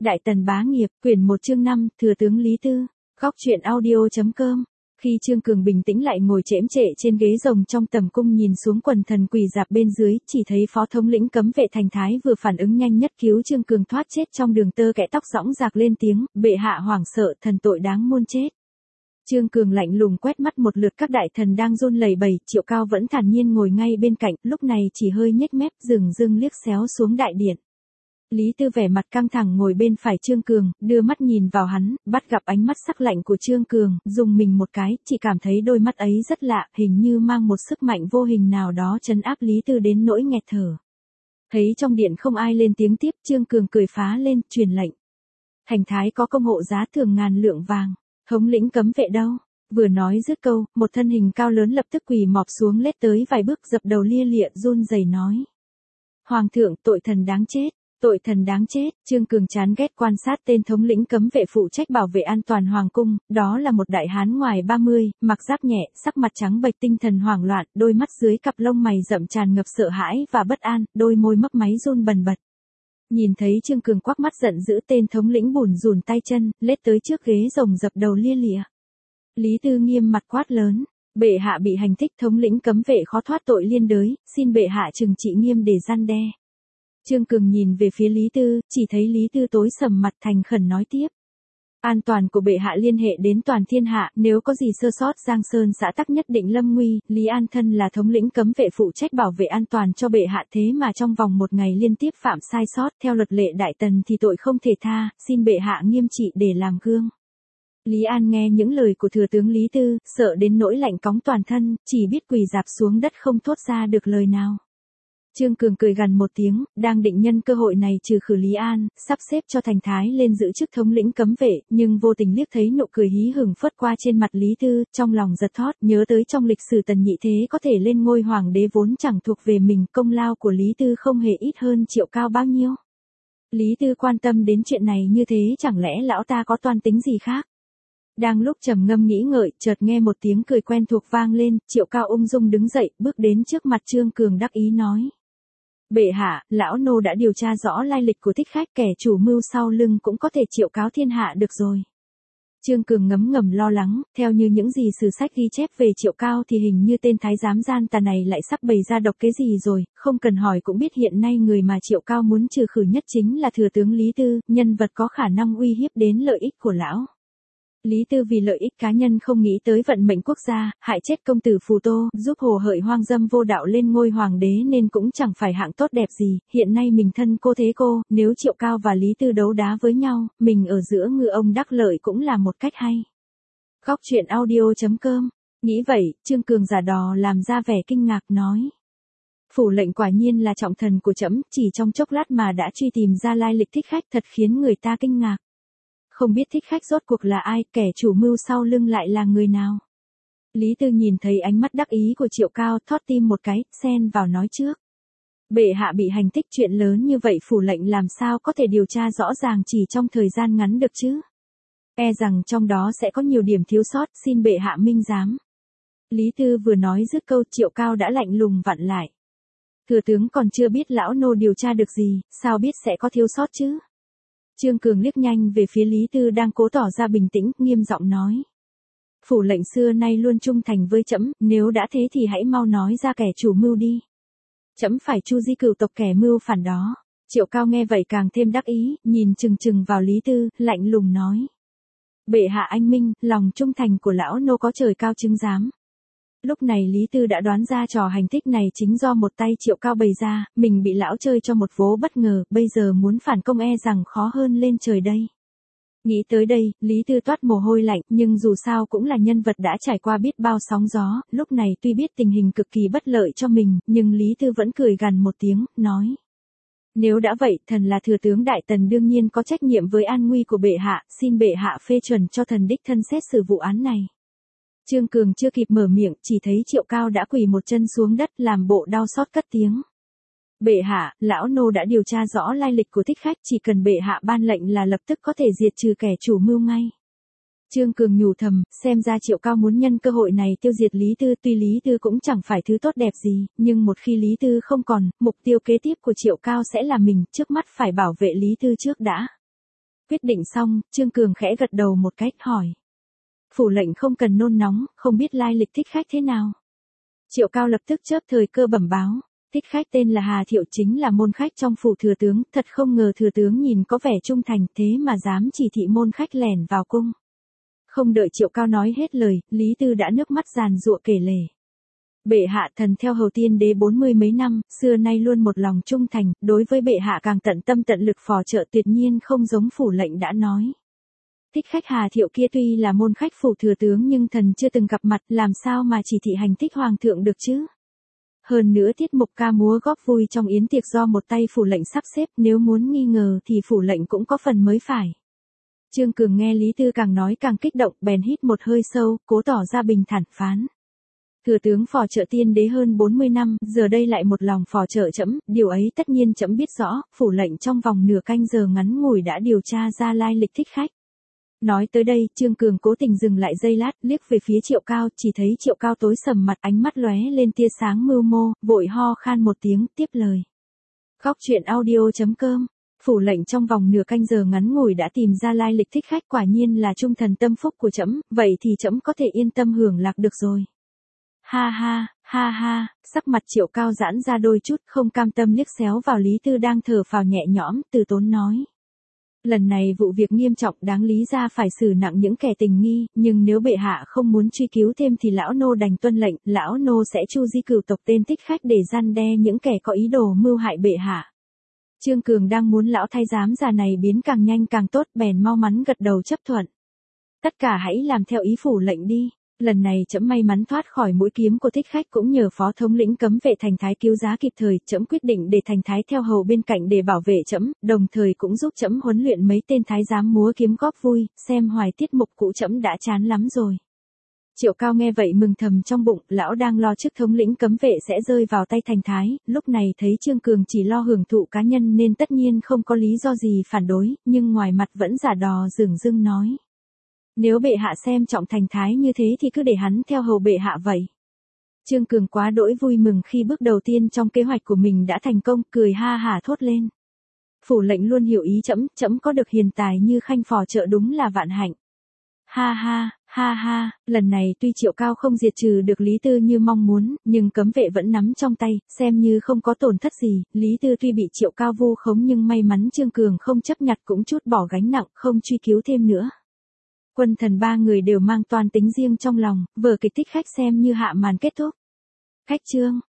Đại Tần bá nghiệp, quyển 1 chương 5, thừa tướng Lý Tư. Góc truyện audio.com. Khi Trương Cường bình tĩnh lại ngồi chễm chệ trên ghế rồng trong tầm cung nhìn xuống quần thần quỳ rạp bên dưới, chỉ thấy phó thống lĩnh cấm vệ Thành Thái vừa phản ứng nhanh nhất cứu Trương Cường thoát chết trong đường tơ kẽ tóc rõng rạc lên tiếng, bệ hạ hoảng sợ, thần tội đáng muôn chết. Trương Cường lạnh lùng quét mắt một lượt các đại thần đang run lẩy bẩy, Triệu Cao vẫn thản nhiên ngồi ngay bên cạnh, lúc này chỉ hơi nhếch mép dừng dưng liếc xéo xuống đại điện. Lý Tư vẻ mặt căng thẳng ngồi bên phải Trương Cường, đưa mắt nhìn vào hắn, bắt gặp ánh mắt sắc lạnh của Trương Cường, dùng mình một cái, chỉ cảm thấy đôi mắt ấy rất lạ, hình như mang một sức mạnh vô hình nào đó trấn áp Lý Tư đến nỗi nghẹt thở. Thấy trong điện không ai lên tiếng tiếp, Trương Cường cười phá lên, truyền lệnh. Thành Thái có công hộ giá thưởng 1000 lượng vàng, thống lĩnh cấm vệ đâu? Vừa nói dứt câu, một thân hình cao lớn lập tức quỳ mọp xuống lết tới vài bước dập đầu lia lịa run rẩy nói. Hoàng thượng, tội thần đáng chết. Tội thần đáng chết, Trương Cường chán ghét quan sát tên thống lĩnh cấm vệ phụ trách bảo vệ an toàn hoàng cung, đó là một đại hán ngoài 30, mặc giáp nhẹ, sắc mặt trắng bệch tinh thần hoảng loạn, đôi mắt dưới cặp lông mày rậm tràn ngập sợ hãi và bất an, đôi môi mấp máy run bần bật. Nhìn thấy Trương Cường quắc mắt giận dữ, tên thống lĩnh bủn rủn tay chân, lết tới trước ghế rồng dập đầu lia lịa. Lý Tư nghiêm mặt quát lớn, bệ hạ bị hành thích, thống lĩnh cấm vệ khó thoát tội liên đới, xin bệ hạ trừng trị nghiêm để răn đe. Trương Cường nhìn về phía Lý Tư, chỉ thấy Lý Tư tối sầm mặt thành khẩn nói tiếp. An toàn của bệ hạ liên hệ đến toàn thiên hạ, nếu có gì sơ sót Giang Sơn xã tắc nhất định lâm nguy, Lý An thân là thống lĩnh cấm vệ phụ trách bảo vệ an toàn cho bệ hạ, thế mà trong vòng một ngày liên tiếp phạm sai sót, theo luật lệ Đại Tần thì tội không thể tha, xin bệ hạ nghiêm trị để làm gương. Lý An nghe những lời của thừa tướng Lý Tư, sợ đến nỗi lạnh cóng toàn thân, chỉ biết quỳ rạp xuống đất không thốt ra được lời nào. Trương Cường cười gằn một tiếng, đang định nhân cơ hội này trừ khử Lý An, sắp xếp cho Thành Thái lên giữ chức thống lĩnh cấm vệ, nhưng vô tình liếc thấy nụ cười hí hửng phớt qua trên mặt Lý Tư, trong lòng giật thót, nhớ tới trong lịch sử Tần Nhị Thế có thể lên ngôi hoàng đế vốn chẳng thuộc về mình, công lao của Lý Tư không hề ít hơn Triệu Cao bao nhiêu. Lý Tư quan tâm đến chuyện này như thế, chẳng lẽ lão ta có toan tính gì khác? Đang lúc trầm ngâm nghĩ ngợi, chợt nghe một tiếng cười quen thuộc vang lên, Triệu Cao ung dung đứng dậy, bước đến trước mặt Trương Cường đắc ý nói. Bệ hạ, lão nô đã điều tra rõ lai lịch của thích khách, kẻ chủ mưu sau lưng cũng có thể triệu cáo thiên hạ được rồi. Trương Cường ngấm ngầm lo lắng, theo như những gì sử sách ghi chép về Triệu Cao thì hình như tên thái giám gian tà này lại sắp bày ra độc kế gì rồi, không cần hỏi cũng biết hiện nay người mà Triệu Cao muốn trừ khử nhất chính là thừa tướng Lý Tư, nhân vật có khả năng uy hiếp đến lợi ích của lão. Lý Tư vì lợi ích cá nhân không nghĩ tới vận mệnh quốc gia, hại chết công tử Phù Tô, giúp hồ hởi hoang dâm vô đạo lên ngôi hoàng đế nên cũng chẳng phải hạng tốt đẹp gì, hiện nay mình thân cô thế cô, nếu Triệu Cao và Lý Tư đấu đá với nhau, mình ở giữa ngư ông đắc lợi cũng là một cách hay. Góc truyện audio.com. Nghĩ vậy, Trương Cường giả đò làm ra vẻ kinh ngạc nói. Phủ lệnh quả nhiên là trọng thần của trẫm, chỉ trong chốc lát mà đã truy tìm ra lai lịch thích khách, thật khiến người ta kinh ngạc. Không biết thích khách rốt cuộc là ai, kẻ chủ mưu sau lưng lại là người nào. Lý Tư nhìn thấy ánh mắt đắc ý của Triệu Cao, thót tim một cái, xen vào nói trước. Bệ hạ bị hành thích, chuyện lớn như vậy phủ lệnh làm sao có thể điều tra rõ ràng chỉ trong thời gian ngắn được chứ. E rằng trong đó sẽ có nhiều điểm thiếu sót, xin bệ hạ minh giám. Lý Tư vừa nói dứt câu, Triệu Cao đã lạnh lùng vặn lại. Thừa tướng còn chưa biết lão nô điều tra được gì, sao biết sẽ có thiếu sót chứ. Trương Cường liếc nhanh về phía Lý Tư đang cố tỏ ra bình tĩnh, nghiêm giọng nói. Phủ lệnh xưa nay luôn trung thành với trẫm, nếu đã thế thì hãy mau nói ra kẻ chủ mưu đi. Trẫm phải chu di cửu tộc kẻ mưu phản đó. Triệu Cao nghe vậy càng thêm đắc ý, nhìn chừng chừng vào Lý Tư, lạnh lùng nói. Bệ hạ anh minh, lòng trung thành của lão nô có trời cao chứng giám. Lúc này Lý Tư đã đoán ra trò hành thích này chính do một tay Triệu Cao bày ra, mình bị lão chơi cho một vố bất ngờ, bây giờ muốn phản công e rằng khó hơn lên trời đây. Nghĩ tới đây, Lý Tư toát mồ hôi lạnh, nhưng dù sao cũng là nhân vật đã trải qua biết bao sóng gió, lúc này tuy biết tình hình cực kỳ bất lợi cho mình, nhưng Lý Tư vẫn cười gằn một tiếng, nói. Nếu đã vậy, thần là thừa tướng Đại Tần đương nhiên có trách nhiệm với an nguy của bệ hạ, xin bệ hạ phê chuẩn cho thần đích thân xét xử vụ án này. Trương Cường chưa kịp mở miệng, chỉ thấy Triệu Cao đã quỳ một chân xuống đất làm bộ đau xót cất tiếng. Bệ hạ, lão nô đã điều tra rõ lai lịch của thích khách, chỉ cần bệ hạ ban lệnh là lập tức có thể diệt trừ kẻ chủ mưu ngay. Trương Cường nhủ thầm, xem ra Triệu Cao muốn nhân cơ hội này tiêu diệt Lý Tư, tuy Lý Tư cũng chẳng phải thứ tốt đẹp gì, nhưng một khi Lý Tư không còn, mục tiêu kế tiếp của Triệu Cao sẽ là mình, trước mắt phải bảo vệ Lý Tư trước đã. Quyết định xong, Trương Cường khẽ gật đầu một cái, hỏi. Phủ lệnh không cần nôn nóng, không biết lai lịch thích khách thế nào. Triệu Cao lập tức chớp thời cơ bẩm báo. Thích khách tên là Hà Thiệu, chính là môn khách trong phủ thừa tướng, thật không ngờ thừa tướng nhìn có vẻ trung thành thế mà dám chỉ thị môn khách lẻn vào cung. Không đợi Triệu Cao nói hết lời, Lý Tư đã nước mắt giàn giụa kể lể. Bệ hạ thần theo hầu tiên đế 40 mấy năm, xưa nay luôn một lòng trung thành, đối với bệ hạ càng tận tâm tận lực phò trợ, tuyệt nhiên không giống phủ lệnh đã nói. Thích khách Hà Thiệu kia tuy là môn khách phủ thừa tướng nhưng thần chưa từng gặp mặt, làm sao mà chỉ thị hành thích hoàng thượng được chứ? Hơn nữa tiết mục ca múa góp vui trong yến tiệc do một tay phủ lệnh sắp xếp, nếu muốn nghi ngờ thì phủ lệnh cũng có phần mới phải. Trương Cường nghe Lý Tư càng nói càng kích động, bèn hít một hơi sâu, cố tỏ ra bình thản phán. Thừa tướng phò trợ tiên đế hơn 40 năm, giờ đây lại một lòng phò trợ trẫm, điều ấy tất nhiên trẫm biết rõ, phủ lệnh trong vòng nửa canh giờ ngắn ngủi đã điều tra ra lai lịch thích khách. Nói tới đây, Trương Cường cố tình dừng lại giây lát, liếc về phía Triệu Cao, chỉ thấy Triệu Cao tối sầm mặt, ánh mắt lóe lên tia sáng mưu mô, vội ho khan một tiếng, tiếp lời. Góc truyện audio.com. Phủ lệnh trong vòng nửa canh giờ ngắn ngủi đã tìm ra lai lịch thích khách, quả nhiên là trung thần tâm phúc của trẫm, vậy thì trẫm có thể yên tâm hưởng lạc được rồi. Ha ha, sắc mặt Triệu Cao giãn ra đôi chút, không cam tâm liếc xéo vào Lý Tư đang thở phào nhẹ nhõm, từ tốn nói. Lần này vụ việc nghiêm trọng, đáng lý ra phải xử nặng những kẻ tình nghi, nhưng nếu bệ hạ không muốn truy cứu thêm thì lão nô đành tuân lệnh, lão nô sẽ chu di cửu tộc tên thích khách để răn đe những kẻ có ý đồ mưu hại bệ hạ. Trương Cường đang muốn lão thái giám già này biến càng nhanh càng tốt, bèn mau mắn gật đầu chấp thuận. Tất cả hãy làm theo ý phủ lệnh đi. Lần này trẫm may mắn thoát khỏi mũi kiếm của thích khách, cũng nhờ phó thống lĩnh cấm vệ Thành Thái cứu giá kịp thời, trẫm quyết định để Thành Thái theo hầu bên cạnh để bảo vệ trẫm, đồng thời cũng giúp trẫm huấn luyện mấy tên thái giám múa kiếm góp vui, xem hoài tiết mục cũ trẫm đã chán lắm rồi. Triệu Cao nghe vậy mừng thầm trong bụng, lão đang lo chức thống lĩnh cấm vệ sẽ rơi vào tay Thành Thái, lúc này thấy Trương Cường chỉ lo hưởng thụ cá nhân nên tất nhiên không có lý do gì phản đối, nhưng ngoài mặt vẫn giả đò dửng dưng nói. Nếu bệ hạ xem trọng Thành Thái như thế thì cứ để hắn theo hầu bệ hạ vậy. Trương Cường quá đỗi vui mừng khi bước đầu tiên trong kế hoạch của mình đã thành công, cười ha hả thốt lên. Phủ lệnh luôn hiểu ý trẫm, trẫm có được hiền tài như Khanh phò trợ đúng là vạn hạnh. Ha, lần này tuy Triệu Cao không diệt trừ được Lý Tư như mong muốn, nhưng cấm vệ vẫn nắm trong tay, xem như không có tổn thất gì. Lý Tư tuy bị Triệu Cao vu khống nhưng may mắn Trương Cường không chấp nhặt cũng chút bỏ gánh nặng, không truy cứu thêm nữa. Quân thần ba người đều mang toan tính riêng trong lòng, vở kịch thích khách xem như hạ màn kết thúc. Khách trương,